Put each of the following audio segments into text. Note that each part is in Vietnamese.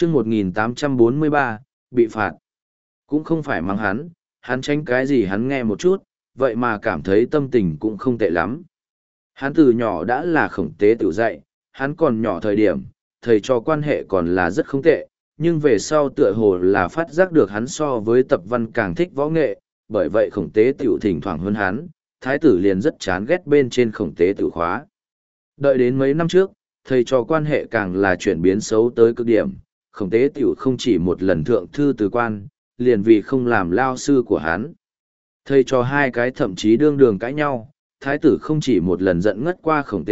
chương 1843, bị phạt. Cũng không phải mắng hắn tránh cái gì hắn nghe một chút, vậy mà cảm thấy tâm tình cũng không tệ lắm. Hắn từ nhỏ đã là khổng tế tự dạy, hắn còn nhỏ thời điểm, thầy trò quan hệ còn là rất không tệ, nhưng về sau tựa hồ là phát giác được hắn so với tập văn càng thích võ nghệ, bởi vậy khổng tế tiểu thỉnh thoảng hơn hắn, thái tử liền rất chán ghét bên trên khổng tế tự khóa. Đợi đến mấy năm trước, thầy trò quan hệ càng là chuyển biến xấu tới cực điểm, khổng tế tiểu không chỉ một lần thượng thư từ quan, liền vì không làm lao sư của hắn. Thầy trò hai cái thậm chí đương đường cãi nhau, thái tử không chỉ một lần giận ngất qua khổng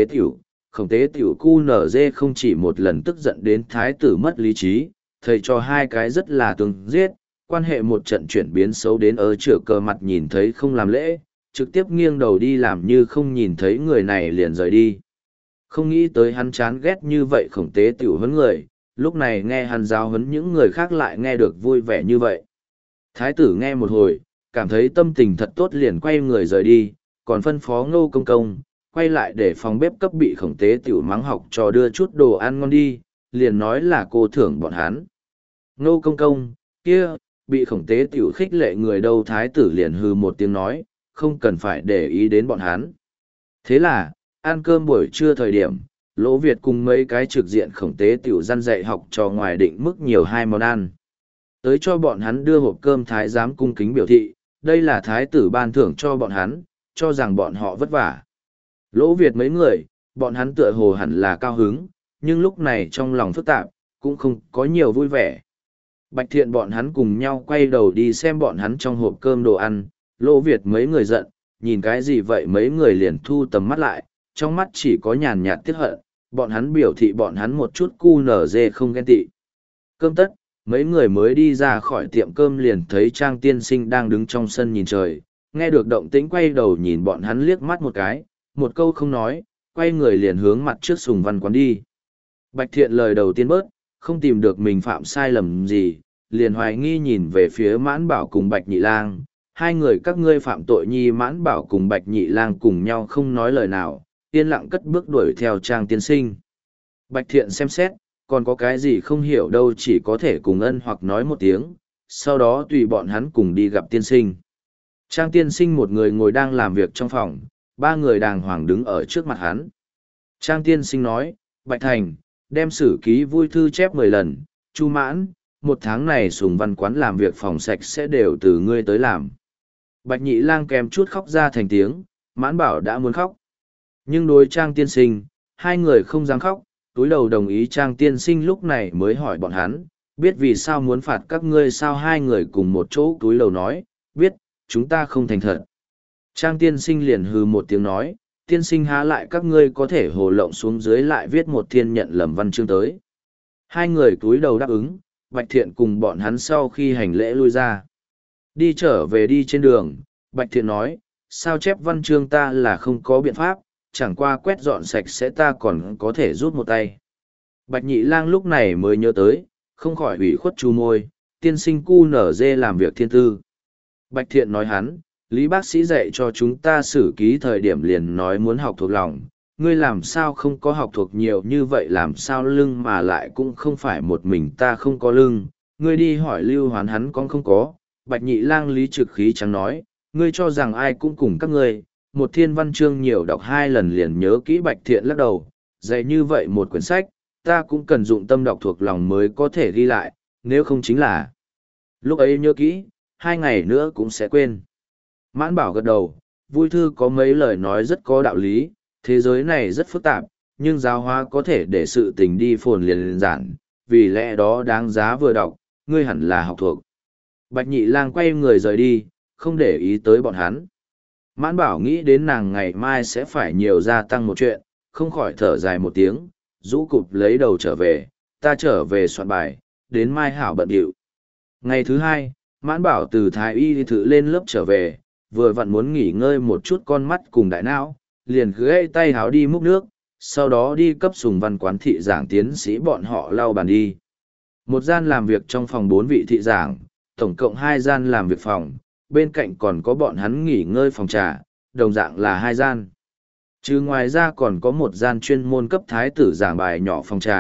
tế tiểu cu nở dê không chỉ một lần tức giận đến thái tử mất lý trí, thầy trò hai cái rất là tương giết, quan hệ một trận chuyển biến xấu đến ở chửa cờ mặt nhìn thấy không làm lễ, trực tiếp nghiêng đầu đi làm như không nhìn thấy người này liền rời đi. Không nghĩ tới hắn chán ghét như vậy khổng tế tiểu huấn người, lúc này nghe hắn giáo huấn những người khác lại nghe được vui vẻ như vậy. Thái tử nghe một hồi, cảm thấy tâm tình thật tốt liền quay người rời đi, còn phân phó Ngô Công Công, quay lại để phòng bếp cấp bị khổng tế tiểu mắng học cho đưa chút đồ ăn ngon đi, liền nói là cô thưởng bọn hắn. Ngô Công Công, kia, bị khổng tế tiểu khích lệ người đâu thái tử liền hư một tiếng nói, không cần phải để ý đến bọn hắn. Thế là, ăn cơm buổi trưa thời điểm, Lỗ Việt cùng mấy cái trực diện khổng tế tiểu gian dạy học cho ngoài định mức nhiều hai món ăn. Tới cho bọn hắn đưa hộp cơm thái giám cung kính biểu thị, đây là thái tử ban thưởng cho bọn hắn, cho rằng bọn họ vất vả. Lỗ Việt mấy người, bọn hắn tựa hồ hẳn là cao hứng, nhưng lúc này trong lòng phức tạp, cũng không có nhiều vui vẻ. Bạch Thiện bọn hắn cùng nhau quay đầu đi xem bọn hắn trong hộp cơm đồ ăn, Lỗ Việt mấy người giận, nhìn cái gì vậy mấy người liền thu tầm mắt lại, trong mắt chỉ có nhàn nhạt tiếc hận, bọn hắn biểu thị bọn hắn một chút cu nở dê không ghen tị. Cơm tất, mấy người mới đi ra khỏi tiệm cơm liền thấy Trang tiên sinh đang đứng trong sân nhìn trời, nghe được động tĩnh quay đầu nhìn bọn hắn liếc mắt một cái, một câu không nói, quay người liền hướng mặt trước Sùng Văn Quán đi. Bạch Thiện lời đầu tiên bớt, không tìm được mình phạm sai lầm gì, liền hoài nghi nhìn về phía Mãn Bảo cùng Bạch Nhị Lang, hai người các ngươi phạm tội nhi. Mãn Bảo cùng Bạch Nhị Lang cùng nhau không nói lời nào, yên lặng cất bước đuổi theo Trang tiên sinh. Bạch Thiện xem xét, còn có cái gì không hiểu đâu, chỉ có thể cùng ân hoặc nói một tiếng, sau đó tùy bọn hắn cùng đi gặp tiên sinh. Trang tiên sinh một người ngồi đang làm việc trong phòng, ba người đàng hoàng đứng ở trước mặt hắn. Trang tiên sinh nói, Bạch Thành, đem sử ký vui thư chép 10 lần, Chu Mãn, một tháng này Sùng Văn Quán làm việc phòng sạch sẽ đều từ ngươi tới làm. Bạch Nhị Lang kèm chút khóc ra thành tiếng, Mãn Bảo đã muốn khóc. Nhưng đối Trang tiên sinh, hai người không dám khóc, túi đầu đồng ý. Trang tiên sinh lúc này mới hỏi bọn hắn, biết vì sao muốn phạt các ngươi sao? Hai người cùng một chỗ túi đầu nói, biết, chúng ta không thành thật. Trang tiên sinh liền hừ một tiếng nói, tiên sinh há lại các ngươi có thể hồ lộng xuống dưới lại viết một thiên nhận lầm văn chương tới. Hai người túi đầu đáp ứng, Bạch Thiện cùng bọn hắn sau khi hành lễ lui ra. Đi trở về đi trên đường, Bạch Thiện nói, sao chép văn chương ta là không có biện pháp, chẳng qua quét dọn sạch sẽ ta còn có thể rút một tay. Bạch Nhị Lang lúc này mới nhớ tới, không khỏi ủy khuất chu môi, tiên sinh cu nở dê làm việc thiên tư. Bạch Thiện nói hắn, Lý bác sĩ dạy cho chúng ta sử ký thời điểm liền nói muốn học thuộc lòng, ngươi làm sao không có học thuộc nhiều như vậy, làm sao lưng mà lại cũng không phải một mình ta không có lưng, ngươi đi hỏi Lưu Hoán hắn con không có. Bạch Nhị Lang lý trực khí trắng nói, ngươi cho rằng ai cũng cùng các ngươi, một thiên văn chương nhiều đọc 2 lần liền nhớ kỹ. Bạch Thiện lắc đầu, dạy như vậy một quyển sách, ta cũng cần dụng tâm đọc thuộc lòng mới có thể ghi lại, nếu không chính là lúc ấy nhớ kỹ, 2 ngày nữa cũng sẽ quên. Mãn Bảo gật đầu, vui thư có mấy lời nói rất có đạo lý, thế giới này rất phức tạp, nhưng giáo hóa có thể để sự tình đi phồn liền giản, vì lẽ đó đáng giá vừa đọc, ngươi hẳn là học thuộc. Bạch Nhị Lang quay người rời đi, không để ý tới bọn hắn. Mãn Bảo nghĩ đến nàng ngày mai sẽ phải nhiều gia tăng một chuyện, không khỏi thở dài một tiếng, rũ cụp lấy đầu trở về, ta trở về soạn bài, đến mai hảo bận điệu. Ngày thứ 2, Mãn Bảo từ Thái Y thử lên lớp trở về, vừa vặn muốn nghỉ ngơi một chút con mắt cùng đại não, liền gãy tay háo đi múc nước, sau đó đi cấp Sùng Văn Quán thị giảng tiến sĩ bọn họ lau bàn đi. Một gian làm việc trong phòng 4 vị thị giảng, tổng cộng 2 gian làm việc phòng, bên cạnh còn có bọn hắn nghỉ ngơi phòng trà, đồng dạng là 2 gian. Chứ ngoài ra còn có một gian chuyên môn cấp thái tử giảng bài nhỏ phòng trà,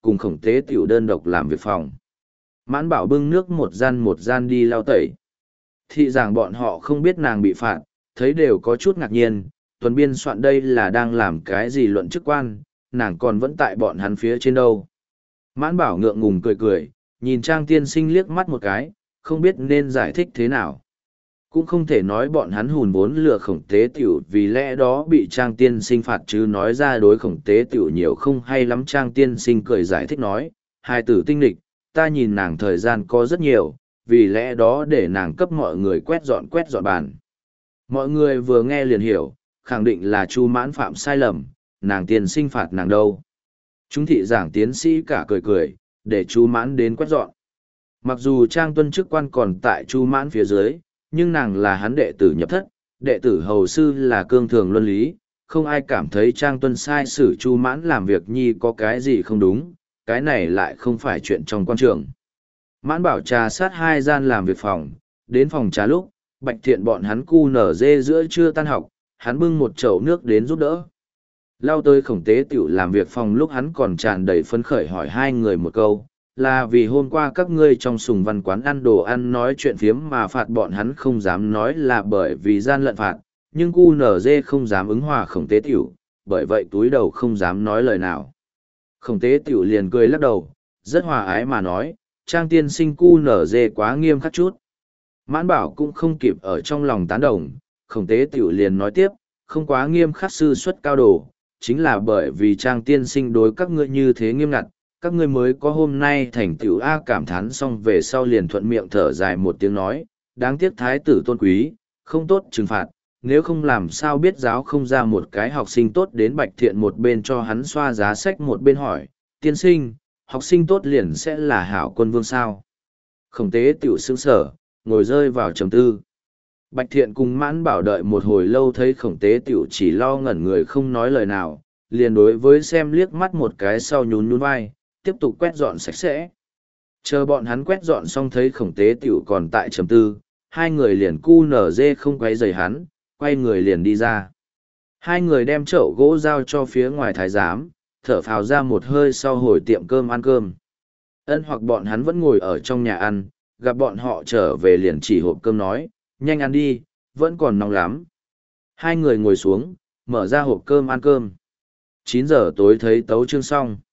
cùng khổng tế tiểu đơn độc làm việc phòng. Mãn bảo bưng nước một gian đi lau tẩy. Thị giảng bọn họ không biết nàng bị phạt, thấy đều có chút ngạc nhiên, tuần biên soạn đây là đang làm cái gì luận chức quan, nàng còn vẫn tại bọn hắn phía trên đâu. Mãn bảo ngượng ngùng cười cười, nhìn Trang tiên sinh liếc mắt một cái, không biết nên giải thích thế nào. Cũng không thể nói bọn hắn hùn vốn lừa khổng tế tiểu vì lẽ đó bị Trang tiên sinh phạt chứ nói ra đối khổng tế tiểu nhiều không hay lắm. Trang tiên sinh cười giải thích nói, hai tử tinh lịch, ta nhìn nàng thời gian có rất nhiều, vì lẽ đó để nàng cấp mọi người quét dọn bàn. Mọi người vừa nghe liền hiểu, khẳng định là Chu Mãn phạm sai lầm, nàng tiên sinh phạt nàng đâu. Chúng thị giảng tiến sĩ cả cười cười, để Chu Mãn đến quét dọn. Mặc dù Trang Tuân chức quan còn tại Chu Mãn phía dưới, nhưng nàng là hắn đệ tử nhập thất, đệ tử hầu sư là cương thường luân lý, không ai cảm thấy Trang Tuân sai sử Chu Mãn làm việc nhi có cái gì không đúng, cái này lại không phải chuyện trong quan trường. Mãn bảo trà sát hai gian làm việc phòng, đến phòng trà lúc, Bạch Thiện bọn hắn cu nở dê giữa trưa tan học, hắn bưng một chậu nước đến giúp đỡ. Lao tới khổng tế tiểu làm việc phòng lúc hắn còn tràn đầy phấn khởi hỏi hai người một câu, là vì hôm qua các ngươi trong sùng văn quán ăn đồ ăn nói chuyện phiếm mà phạt bọn hắn không dám nói là bởi vì gian lận phạt, nhưng cu nở dê không dám ứng hòa khổng tế tiểu, bởi vậy túi đầu không dám nói lời nào. Khổng tế tiểu liền cười lắc đầu, rất hòa ái mà nói, Trang tiên sinh cu nở dê quá nghiêm khắc chút. Mãn bảo cũng không kịp ở trong lòng tán đồng, khổng tế tiểu liền nói tiếp, không quá nghiêm khắc sư xuất cao đồ, chính là bởi vì Trang tiên sinh đối các ngươi như thế nghiêm ngặt, các ngươi mới có hôm nay thành tựu. A cảm thán xong về sau liền thuận miệng thở dài một tiếng nói, đáng tiếc thái tử tôn quý, không tốt trừng phạt, nếu không làm sao biết giáo không ra một cái học sinh tốt. Đến Bạch Thiện một bên cho hắn xoa giá sách một bên hỏi, tiên sinh, học sinh tốt liền sẽ là hảo quân vương sao? Khổng tế tiểu sững sở, ngồi rơi vào trầm tư. Bạch Thiện cùng Mãn Bảo đợi một hồi lâu thấy khổng tế tiểu chỉ lo ngẩn người không nói lời nào, liền đối với xem liếc mắt một cái sau nhún nhún vai, tiếp tục quét dọn sạch sẽ. Chờ bọn hắn quét dọn xong thấy khổng tế tiểu còn tại trầm tư, hai người liền cu nở dê không quay rời hắn, quay người liền đi ra. Hai người đem chậu gỗ giao cho phía ngoài thái giám, thở phào ra một hơi sau hồi tiệm cơm ăn cơm. Ân hoặc bọn hắn vẫn ngồi ở trong nhà ăn, gặp bọn họ trở về liền chỉ hộp cơm nói, nhanh ăn đi, vẫn còn nóng lắm. Hai người ngồi xuống, mở ra hộp cơm ăn cơm. 9 giờ tối thấy tấu chương xong.